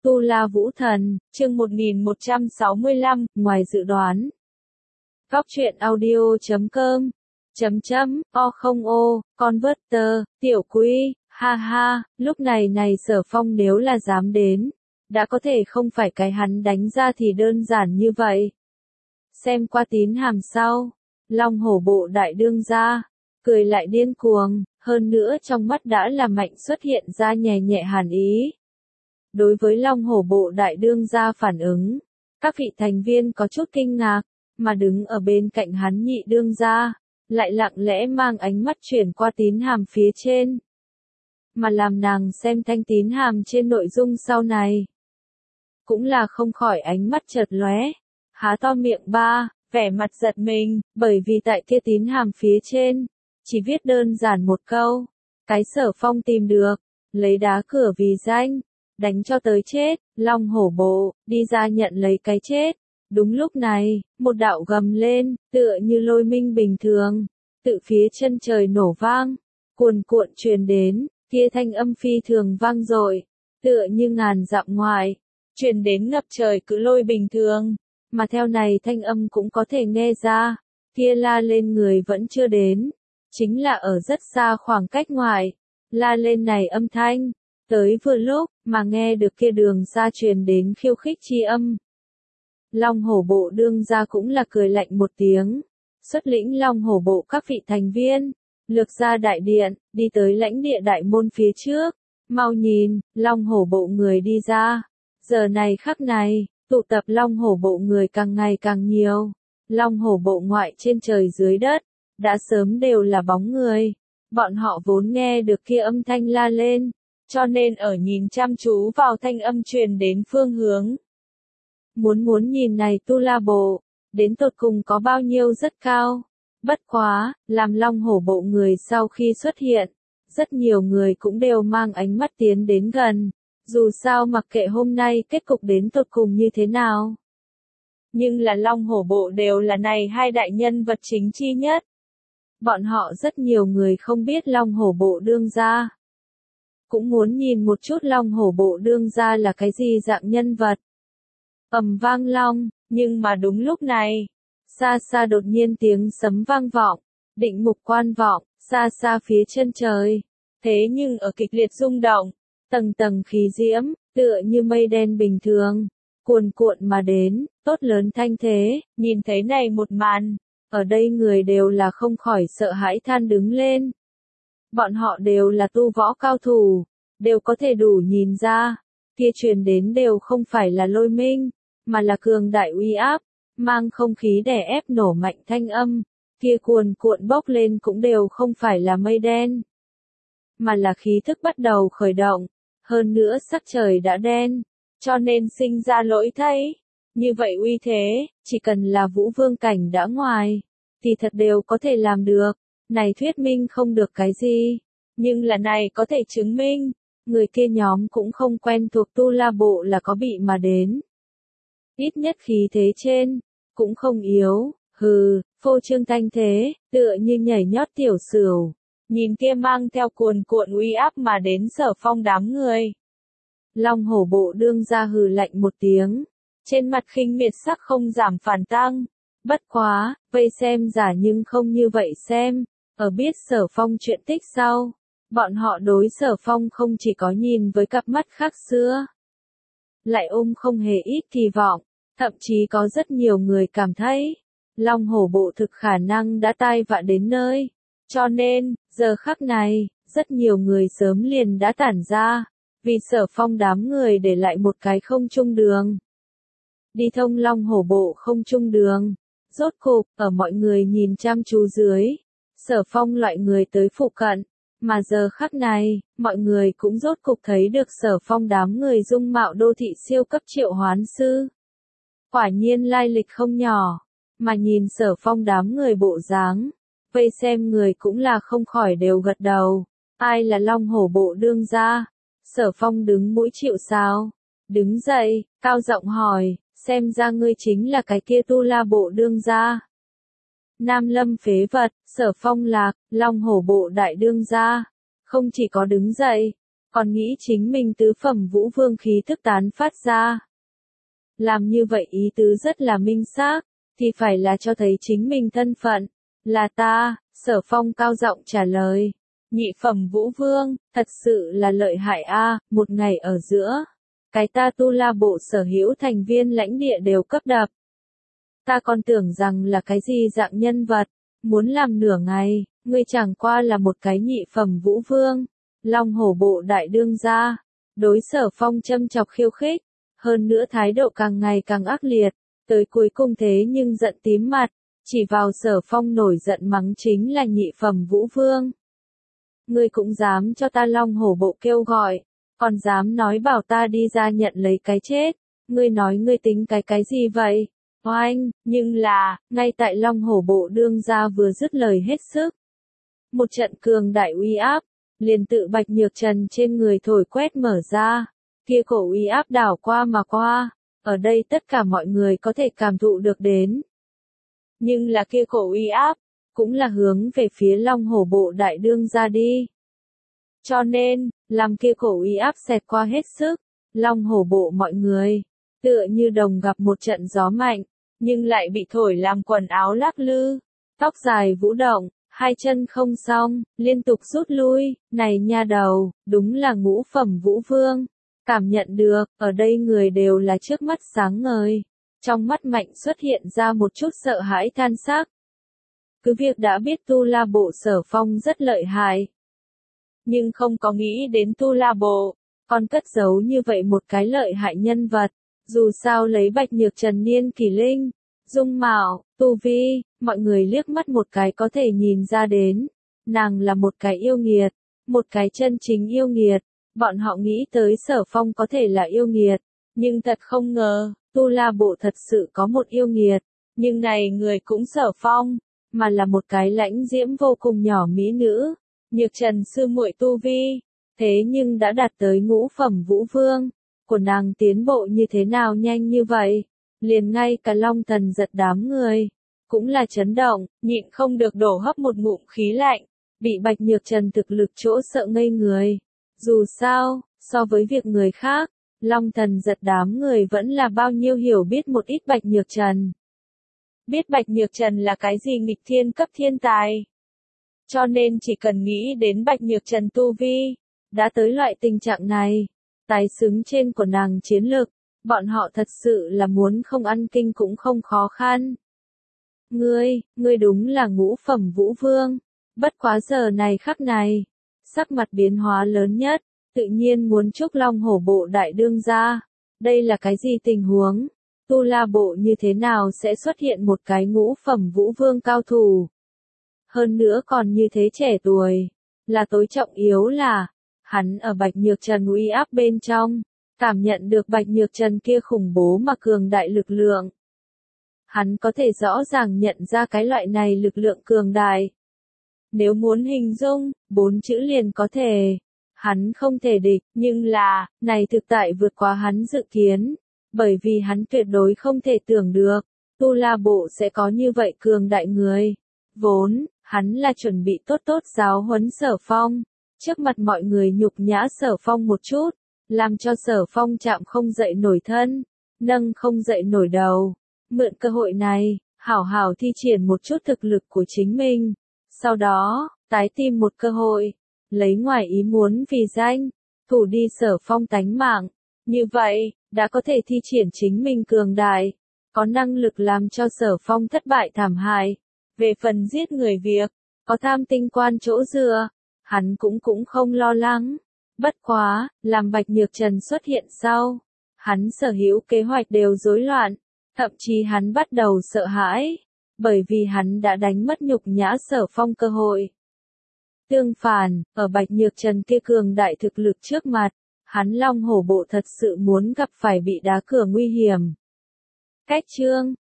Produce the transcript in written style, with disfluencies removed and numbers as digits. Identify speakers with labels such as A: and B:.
A: Tu La Vũ Thần, chương 1165, ngoài dự đoán. Góc truyện audio.com O không Converter, tiểu quý, ha ha, lúc này Sở Phong nếu là dám đến, đã có thể không phải cái hắn đánh ra thì đơn giản như vậy. Xem qua tín hàm sau, Long Hổ Bộ đại đương gia, cười lại điên cuồng, hơn nữa trong mắt đã là mạnh xuất hiện ra nhẹ nhẹ hàn ý. Đối với Long Hổ Bộ đại đương gia phản ứng, các vị thành viên có chút kinh ngạc, mà đứng ở bên cạnh hắn nhị đương gia, lại lặng lẽ mang ánh mắt chuyển qua tín hàm phía trên. Mà làm nàng xem thanh tín hàm trên nội dung sau này. Cũng là không khỏi ánh mắt chợt lóe, há to miệng vẻ mặt giật mình, bởi vì tại kia tín hàm phía trên, chỉ viết đơn giản một câu, cái Sở Phong tìm được, lấy đá cửa vì danh, đánh cho tới chết, Long Hổ Bộ, đi ra nhận lấy cái chết. Đúng lúc này, một đạo gầm lên, tựa như lôi minh bình thường, tự phía chân trời nổ vang, cuồn cuộn truyền đến, kia thanh âm phi thường vang dội, tựa như ngàn dặm ngoài, truyền đến ngập trời cự lôi bình thường, mà theo này thanh âm cũng có thể nghe ra, kia la lên người vẫn chưa đến, chính là ở rất xa khoảng cách ngoài, la lên này âm thanh, tới vừa lúc, mà nghe được kia đường xa truyền đến khiêu khích chi âm. Long Hổ Bộ đương gia cũng là cười lạnh một tiếng, xuất lĩnh Long Hổ Bộ các vị thành viên, lược ra đại điện, đi tới lãnh địa đại môn phía trước, mau nhìn, Long Hổ Bộ người đi ra, giờ này khắc này, tụ tập Long Hổ Bộ người càng ngày càng nhiều, Long Hổ Bộ ngoại trên trời dưới đất, đã sớm đều là bóng người, bọn họ vốn nghe được kia âm thanh la lên, cho nên ở nhìn chăm chú vào thanh âm truyền đến phương hướng. Muốn nhìn này Tu La Bộ, đến tột cùng có bao nhiêu rất cao. Bất quá, làm Long Hổ Bộ người sau khi xuất hiện, rất nhiều người cũng đều mang ánh mắt tiến đến gần, dù sao mặc kệ hôm nay kết cục đến tột cùng như thế nào. Nhưng là Long Hổ Bộ đều là này hai đại nhân vật chính chi nhất. Bọn họ rất nhiều người không biết Long Hổ Bộ đương gia. Cũng muốn nhìn một chút Long Hổ Bộ đương gia là cái gì dạng nhân vật. Ầm vang long, nhưng mà đúng lúc này, xa xa đột nhiên tiếng sấm vang vọng, định mục quan vọng, xa xa phía chân trời. Thế nhưng ở kịch liệt rung động, tầng tầng khí diễm, tựa như mây đen bình thường, cuồn cuộn mà đến, tốt lớn thanh thế, nhìn thấy này một màn, ở đây người đều là không khỏi sợ hãi than đứng lên. Bọn họ đều là tu võ cao thủ, đều có thể đủ nhìn ra, kia truyền đến đều không phải là lôi minh, mà là cường đại uy áp, mang không khí đè ép nổ mạnh thanh âm, kia cuồn cuộn bốc lên cũng đều không phải là mây đen, mà là khí thức bắt đầu khởi động, hơn nữa sắc trời đã đen, cho nên sinh ra lỗi thay. Như vậy uy thế, chỉ cần là Vũ Vương cảnh đã ngoài, thì thật đều có thể làm được, này thuyết minh không được cái gì, nhưng là này có thể chứng minh, người kia nhóm cũng không quen thuộc Tu La Bộ là có bị mà đến. Ít nhất khí thế trên, cũng không yếu, phô trương thanh thế, tựa như nhảy nhót tiểu sửu, nhìn kia mang theo cuồn cuộn uy áp mà đến Sở Phong đám người. Long Hổ Bộ đương gia hừ lạnh một tiếng, trên mặt khinh miệt sắc không giảm phản tăng, bất quá, vây xem giả nhưng không như vậy xem, ở biết Sở Phong chuyện tích sau, bọn họ đối Sở Phong không chỉ có nhìn với cặp mắt khác xưa, lại không hề ít kỳ vọng, thậm chí có rất nhiều người cảm thấy, Long Hổ Bộ thực khả năng đã tai vạ đến nơi, cho nên, giờ khắc này, rất nhiều người sớm liền đã tản ra, vì Sở Phong đám người để lại một cái không trung đường. Đi thông Long Hổ Bộ không trung đường, rốt cục, ở mọi người nhìn chăm chú dưới, Sở Phong loại người tới phụ cận. Mà giờ khắc này, mọi người cũng rốt cục thấy được Sở Phong đám người dung mạo đô thị siêu cấp triệu hoán sư. Quả nhiên lai lịch không nhỏ, mà nhìn Sở Phong đám người bộ dáng, vây xem người cũng là không khỏi đều gật đầu. Ai là Long Hổ Bộ đương gia? Sở Phong đứng mũi chịu sào, đứng dậy, cao giọng hỏi, xem ra ngươi chính là cái kia Tu La Bộ đương gia. Nam Lâm phế vật, Sở Phong lạc, Long Hổ Bộ đại đương gia, không chỉ có đứng dậy, còn nghĩ chính mình tứ phẩm vũ vương khí thức tán phát ra. Làm như vậy ý tứ rất là minh xác, thì phải là cho thấy chính mình thân phận, là ta, Sở Phong cao giọng trả lời. Nhị phẩm vũ vương, thật sự là lợi hại a, một ngày ở giữa. Cái ta Tu La Bộ sở hữu thành viên lãnh địa đều cấp đập. Ta còn tưởng rằng là cái gì dạng nhân vật, muốn làm nửa ngày, ngươi chẳng qua là một cái nhị phẩm vũ vương. Long Hổ Bộ đại đương gia, đối Sở Phong châm chọc khiêu khích, hơn nữa thái độ càng ngày càng ác liệt, tới cuối cùng thế nhưng giận tím mặt, chỉ vào Sở Phong nổi giận mắng chính là nhị phẩm vũ vương. Ngươi cũng dám cho ta Long Hổ Bộ kêu gọi, còn dám nói bảo ta đi ra nhận lấy cái chết, ngươi nói ngươi tính cái gì vậy? Oanh, nhưng là, ngay tại Long Hổ Bộ đương gia vừa dứt lời hết sức. Một trận cường đại uy áp, liền tự Bạch Nhược Trần trên người thổi quét mở ra, kia cổ uy áp đảo qua mà qua, ở đây tất cả mọi người có thể cảm thụ được đến. Nhưng là kia cổ uy áp, cũng là hướng về phía Long Hổ Bộ đại đương gia đi. Cho nên, làm kia cổ uy áp xẹt qua hết sức, Long Hổ Bộ mọi người, tựa như đồng gặp một trận gió mạnh, nhưng lại bị thổi làm quần áo lắc lư, tóc dài vũ động, hai chân không xong, liên tục rút lui, này nha đầu, đúng là ngũ phẩm vũ vương. Cảm nhận được, ở đây người đều là trước mắt sáng ngời, trong mắt Mạnh xuất hiện ra một chút sợ hãi than sắc. Cứ việc đã biết Tu La Bộ Sở Phong rất lợi hại, nhưng không có nghĩ đến Tu La Bộ, còn cất giấu như vậy một cái lợi hại nhân vật. Dù sao lấy Bạch Nhược Trần niên kỷ linh, dung mạo, tu vi, mọi người liếc mắt một cái có thể nhìn ra đến. Nàng là một cái yêu nghiệt, một cái chân chính yêu nghiệt. Bọn họ nghĩ tới Sở Phong có thể là yêu nghiệt, nhưng thật không ngờ, Tu La Bộ thật sự có một yêu nghiệt. Nhưng này người cũng Sở Phong, mà là một cái lãnh diễm vô cùng nhỏ mỹ nữ. Nhược Trần sư muội tu vi, thế nhưng đã đạt tới ngũ phẩm vũ vương. Của nàng tiến bộ như thế nào nhanh như vậy, liền ngay cả Long Thần giật đám người, cũng là chấn động, nhịn không được đổ hấp một ngụm khí lạnh, bị Bạch Nhược Trần thực lực chỗ sợ ngây người. Dù sao, so với việc người khác, Long Thần giật đám người vẫn là bao nhiêu hiểu biết một ít Bạch Nhược Trần. Biết Bạch Nhược Trần là cái gì nghịch thiên cấp thiên tài. Cho nên chỉ cần nghĩ đến Bạch Nhược Trần tu vi, đã tới loại tình trạng này. Tái xứng trên của nàng chiến lực, bọn họ thật sự là muốn không ăn kinh cũng không khó khăn. Ngươi đúng là ngũ phẩm vũ vương, bất quá giờ này khắc này, sắc mặt biến hóa lớn nhất, tự nhiên muốn chúc Long Hổ Bộ đại đương gia. Đây là cái gì tình huống? Tu La Bộ như thế nào sẽ xuất hiện một cái ngũ phẩm vũ vương cao thủ? Hơn nữa còn như thế trẻ tuổi, là tối trọng yếu là hắn ở Bạch Nhược Trần uy áp bên trong, cảm nhận được Bạch Nhược Trần kia khủng bố mà cường đại lực lượng. Hắn có thể rõ ràng nhận ra cái loại này lực lượng cường đại. Nếu muốn hình dung, 4 chữ liền có thể. Hắn không thể địch, nhưng là, này thực tại vượt quá hắn dự kiến. Bởi vì hắn tuyệt đối không thể tưởng được, Tu La Bộ sẽ có như vậy cường đại người. Vốn, hắn là chuẩn bị tốt tốt giáo huấn Sở Phong. Trước mặt mọi người nhục nhã Sở Phong một chút, làm cho Sở Phong chạm không dậy nổi thân, nâng không dậy nổi đầu. Mượn cơ hội này, hảo hảo thi triển một chút thực lực của chính mình. Sau đó, tái tìm một cơ hội, lấy ngoài ý muốn vì danh, thủ đi Sở Phong tánh mạng. Như vậy, đã có thể thi triển chính mình cường đại, có năng lực làm cho Sở Phong thất bại thảm hại. Về phần giết người việc, có tham tinh quan chỗ dựa, hắn cũng không lo lắng. Bất quá, làm Bạch Nhược Trần xuất hiện sau, hắn sở hữu kế hoạch đều rối loạn, thậm chí hắn bắt đầu sợ hãi, bởi vì hắn đã đánh mất nhục nhã Sở Phong cơ hội. Tương phản, ở Bạch Nhược Trần kia cường đại thực lực trước mặt, hắn Long Hổ Bộ thật sự muốn gặp phải bị đá cửa nguy hiểm. Cách chương